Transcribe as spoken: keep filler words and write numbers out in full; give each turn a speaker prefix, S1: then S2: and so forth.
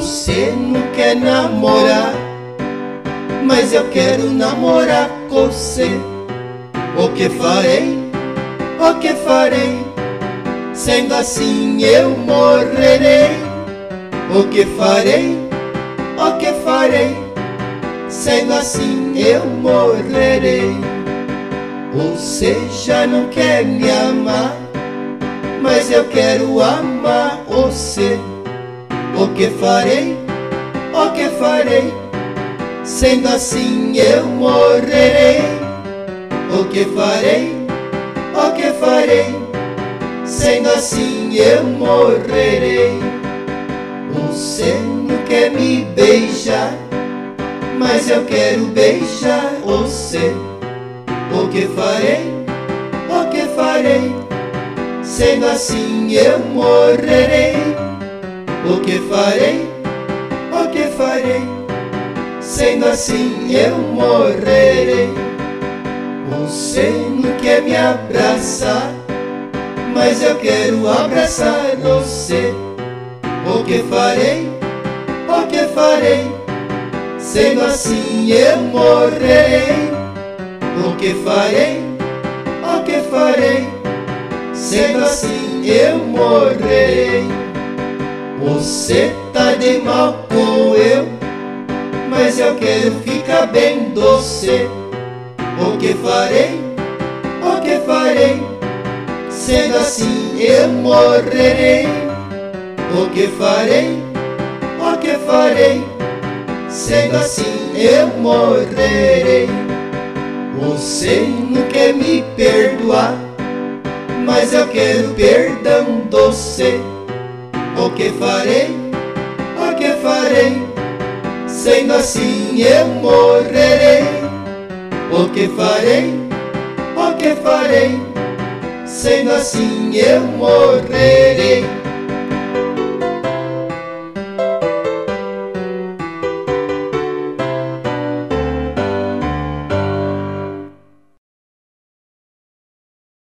S1: Você não quer namorar, mas eu quero namorar com você. O que farei, o que farei, sendo assim eu morrerei. O que farei, o que farei, sendo assim eu morrerei. Você já não quer me amar, mas eu quero amar você. O que farei, o que farei, sendo assim eu morrerei. O que farei, o que farei, sendo assim eu morrerei. Você não quer me beijar, mas eu quero beijar você. O que farei, o que farei, sendo assim eu morrerei. O que farei, o que farei, sendo assim eu morrerei. Você não quer me abraçar, mas eu quero abraçar você. O que farei, o que farei, sendo assim eu morrerei. O que farei, o que farei, sendo assim eu morrerei. Você tá de mal com eu, mas eu quero ficar bem doce. O que farei, o que farei, sendo assim eu morrerei. O que farei, o que farei, sendo assim eu morrerei. Você não quer me perdoar, mas eu quero perdão doce. O que farei, o que farei, sendo assim eu morrerei. O que farei, o que farei, sendo assim eu morrerei.